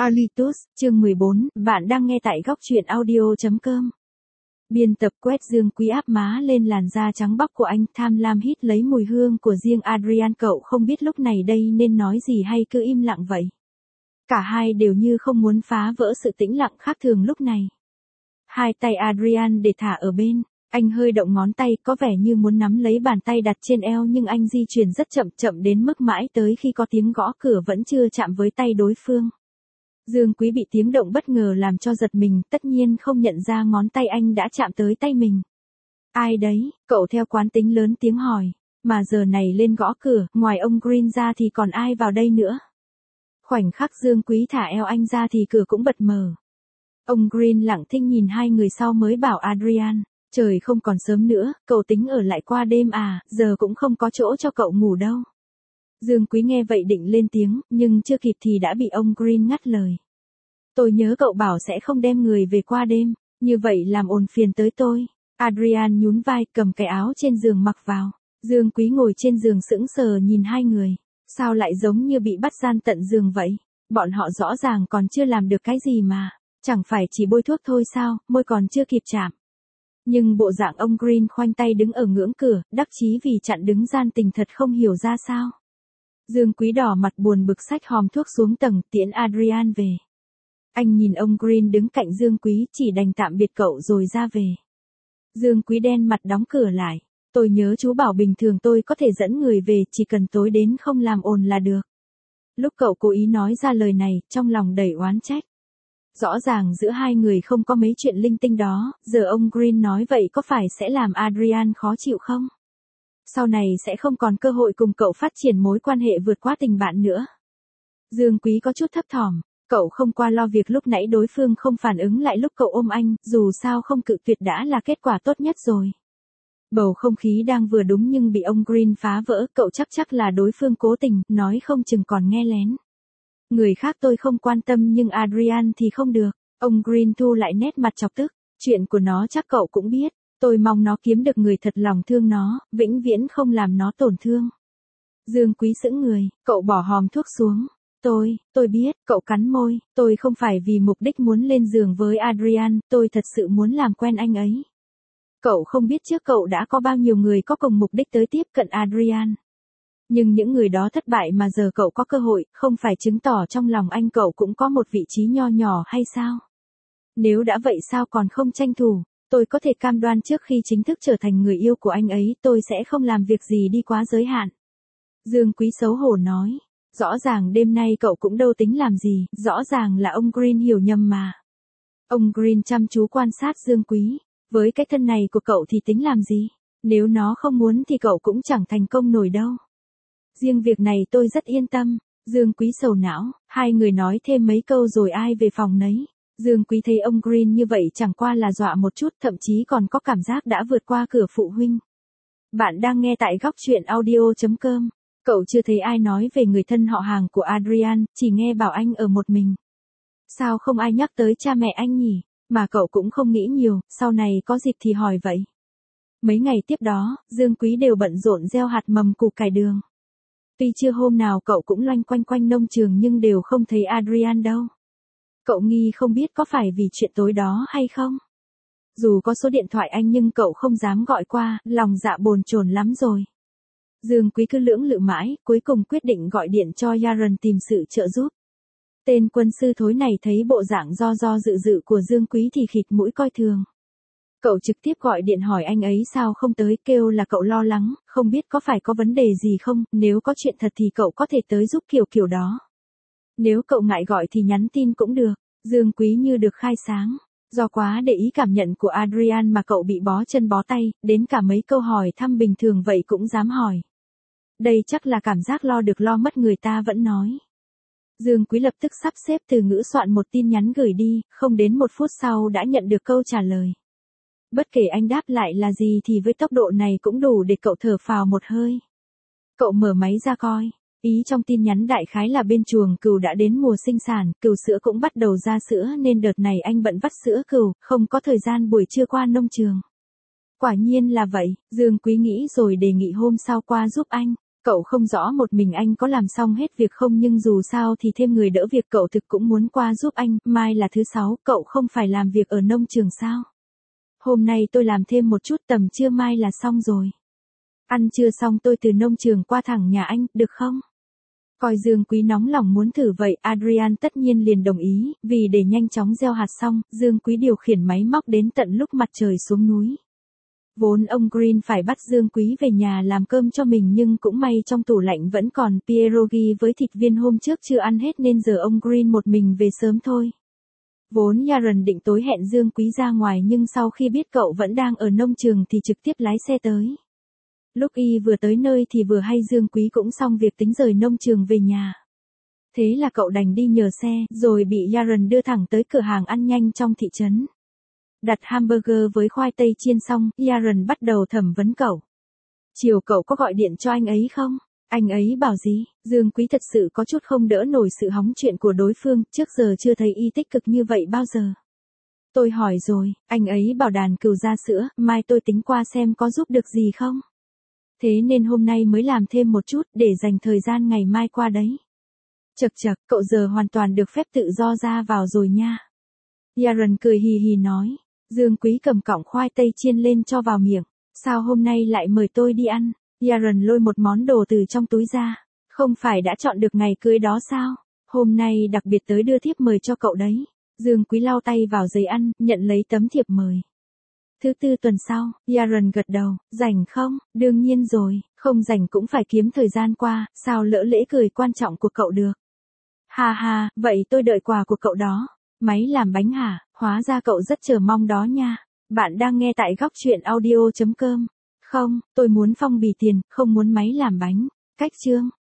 Alitus, chương 14, bạn đang nghe tại góc truyện audio.com. Biên tập quét Dương Quý áp má lên làn da trắng bóc của anh, tham lam hít lấy mùi hương của riêng Adrian. Cậu không biết lúc này đây nên nói gì hay cứ im lặng vậy. Cả hai đều như không muốn phá vỡ sự tĩnh lặng khác thường lúc này. Hai tay Adrian để thả ở bên, anh hơi động ngón tay có vẻ như muốn nắm lấy bàn tay đặt trên eo, nhưng anh di chuyển rất chậm đến mức mãi tới khi có tiếng gõ cửa vẫn chưa chạm với tay đối phương. Dương Quý bị tiếng động bất ngờ làm cho giật mình, tất nhiên không nhận ra ngón tay anh đã chạm tới tay mình. Ai đấy? Cậu theo quán tính lớn tiếng hỏi, mà giờ này lên gõ cửa, ngoài ông Green ra thì còn ai vào đây nữa? Khoảnh khắc Dương Quý thả eo anh ra thì cửa cũng bật mở. Ông Green lặng thinh nhìn hai người sau mới bảo Adrian, trời không còn sớm nữa, cậu tính ở lại qua đêm à, giờ cũng không có chỗ cho cậu ngủ đâu. Dương Quý nghe vậy định lên tiếng, nhưng chưa kịp thì đã bị ông Green ngắt lời. Tôi nhớ cậu bảo sẽ không đem người về qua đêm, như vậy làm ồn phiền tới tôi. Adrian nhún vai cầm cái áo trên giường mặc vào. Dương Quý ngồi trên giường sững sờ nhìn hai người. Sao lại giống như bị bắt gian tận giường vậy? Bọn họ rõ ràng còn chưa làm được cái gì mà. Chẳng phải chỉ bôi thuốc thôi sao, môi còn chưa kịp chạm. Nhưng bộ dạng ông Green khoanh tay đứng ở ngưỡng cửa, đắc chí vì chặn đứng gian tình thật không hiểu ra sao. Dương Quý đỏ mặt buồn bực xách hòm thuốc xuống tầng tiễn Adrian về. Anh nhìn ông Green đứng cạnh Dương Quý chỉ đành tạm biệt cậu rồi ra về. Dương Quý đen mặt đóng cửa lại. Tôi nhớ chú bảo bình thường tôi có thể dẫn người về, chỉ cần tối đến không làm ồn là được. Lúc cậu cố ý nói ra lời này, trong lòng đầy oán trách. Rõ ràng giữa hai người không có mấy chuyện linh tinh đó, giờ ông Green nói vậy có phải sẽ làm Adrian khó chịu không? Sau này sẽ không còn cơ hội cùng cậu phát triển mối quan hệ vượt qua tình bạn nữa. Dương Quý có chút thấp thỏm, cậu không qua lo việc lúc nãy đối phương không phản ứng lại lúc cậu ôm anh, dù sao không cự tuyệt đã là kết quả tốt nhất rồi. Bầu không khí đang vừa đúng nhưng bị ông Green phá vỡ, cậu chắc là đối phương cố tình, nói không chừng còn nghe lén. Người khác tôi không quan tâm nhưng Adrian thì không được. Ông Green thu lại nét mặt chọc tức, chuyện của nó chắc cậu cũng biết. Tôi mong nó kiếm được người thật lòng thương nó, vĩnh viễn không làm nó tổn thương. Dương Quý sững người, cậu bỏ hòm thuốc xuống. Tôi biết, cậu cắn môi, tôi không phải vì mục đích muốn lên giường với Adrian, tôi thật sự muốn làm quen anh ấy. Cậu không biết trước cậu đã có bao nhiêu người có cùng mục đích tới tiếp cận Adrian. Nhưng những người đó thất bại mà giờ cậu có cơ hội, không phải chứng tỏ trong lòng anh cậu cũng có một vị trí nho nhỏ hay sao? Nếu đã vậy sao còn không tranh thủ? Tôi có thể cam đoan trước khi chính thức trở thành người yêu của anh ấy, tôi sẽ không làm việc gì đi quá giới hạn. Dương Quý xấu hổ nói, rõ ràng đêm nay cậu cũng đâu tính làm gì, rõ ràng là ông Green hiểu nhầm mà. Ông Green chăm chú quan sát Dương Quý, với cái thân này của cậu thì tính làm gì? Nếu nó không muốn thì cậu cũng chẳng thành công nổi đâu. Riêng việc này tôi rất yên tâm. Dương Quý sầu não, hai người nói thêm mấy câu rồi ai về phòng nấy. Dương Quý thấy ông Green như vậy chẳng qua là dọa một chút, thậm chí còn có cảm giác đã vượt qua cửa phụ huynh. Bạn đang nghe tại góc truyện audio.com. Cậu chưa thấy ai nói về người thân họ hàng của Adrian, chỉ nghe bảo anh ở một mình. Sao không ai nhắc tới cha mẹ anh nhỉ? Mà cậu cũng không nghĩ nhiều, sau này có dịp thì hỏi vậy. Mấy ngày tiếp đó, Dương Quý đều bận rộn gieo hạt mầm củ cải đường. Tuy chưa hôm nào cậu cũng loanh quanh nông trường nhưng đều không thấy Adrian đâu. Cậu nghi không biết có phải vì chuyện tối đó hay không? Dù có số điện thoại anh nhưng cậu không dám gọi qua, lòng dạ bồn chồn lắm rồi. Dương Quý cứ lưỡng lự mãi, cuối cùng quyết định gọi điện cho Yaron tìm sự trợ giúp. Tên quân sư thối này thấy bộ dạng do dự của Dương Quý thì khịt mũi coi thường. Cậu trực tiếp gọi điện hỏi anh ấy sao không tới, kêu là cậu lo lắng, không biết có phải có vấn đề gì không, nếu có chuyện thật thì cậu có thể tới giúp kiểu đó. Nếu cậu ngại gọi thì nhắn tin cũng được. Dương Quý như được khai sáng. Do quá để ý cảm nhận của Adrian mà cậu bị bó chân bó tay, đến cả mấy câu hỏi thăm bình thường vậy cũng dám hỏi. Đây chắc là cảm giác lo được lo mất người ta vẫn nói. Dương Quý lập tức sắp xếp từ ngữ soạn một tin nhắn gửi đi, không đến 1 phút sau đã nhận được câu trả lời. Bất kể anh đáp lại là gì thì với tốc độ này cũng đủ để cậu thở phào một hơi. Cậu mở máy ra coi. Ý trong tin nhắn đại khái là bên chuồng cừu đã đến mùa sinh sản, cừu sữa cũng bắt đầu ra sữa nên đợt này anh bận vắt sữa cừu, không có thời gian buổi trưa qua nông trường. Quả nhiên là vậy, Dương Quý nghĩ rồi đề nghị hôm sau qua giúp anh. Cậu không rõ một mình anh có làm xong hết việc không nhưng dù sao thì thêm người đỡ việc cậu thực cũng muốn qua giúp anh, mai là thứ 6, cậu không phải làm việc ở nông trường sao? Hôm nay tôi làm thêm một chút tầm trưa mai là xong rồi. Ăn trưa xong tôi từ nông trường qua thẳng nhà anh, được không? Coi Dương Quý nóng lòng muốn thử vậy, Adrian tất nhiên liền đồng ý, vì để nhanh chóng gieo hạt xong, Dương Quý điều khiển máy móc đến tận lúc mặt trời xuống núi. Vốn ông Green phải bắt Dương Quý về nhà làm cơm cho mình nhưng cũng may trong tủ lạnh vẫn còn pierogi với thịt viên hôm trước chưa ăn hết nên giờ ông Green một mình về sớm thôi. Vốn Yaron định tối hẹn Dương Quý ra ngoài nhưng sau khi biết cậu vẫn đang ở nông trường thì trực tiếp lái xe tới. Lúc y vừa tới nơi thì vừa hay Dương Quý cũng xong việc tính rời nông trường về nhà. Thế là cậu đành đi nhờ xe, rồi bị Yaron đưa thẳng tới cửa hàng ăn nhanh trong thị trấn. Đặt hamburger với khoai tây chiên xong, Yaron bắt đầu thẩm vấn cậu. Chiều cậu có gọi điện cho anh ấy không? Anh ấy bảo gì? Dương Quý thật sự có chút không đỡ nổi sự hóng chuyện của đối phương, trước giờ chưa thấy y tích cực như vậy bao giờ. Tôi hỏi rồi, anh ấy bảo đàn cừu ra sữa, mai tôi tính qua xem có giúp được gì không? Thế nên hôm nay mới làm thêm một chút để dành thời gian ngày mai qua đấy. Chậc chậc, cậu giờ hoàn toàn được phép tự do ra vào rồi nha. Yaron cười hì hì nói. Dương Quý cầm cọng khoai tây chiên lên cho vào miệng. Sao hôm nay lại mời tôi đi ăn? Yaron lôi một món đồ từ trong túi ra. Không phải đã chọn được ngày cưới đó sao? Hôm nay đặc biệt tới đưa thiếp mời cho cậu đấy. Dương Quý lau tay vào giấy ăn, nhận lấy tấm thiệp mời. Thứ tư tuần sau, Yaron gật đầu, rảnh không? Đương nhiên rồi, không rảnh cũng phải kiếm thời gian qua, sao lỡ lễ cười quan trọng của cậu được. Ha ha, vậy tôi đợi quà của cậu đó. Máy làm bánh hả? Hóa ra cậu rất chờ mong đó nha. Bạn đang nghe tại góc truyện audio.com. Không, tôi muốn phong bì tiền, không muốn máy làm bánh. Cách chương.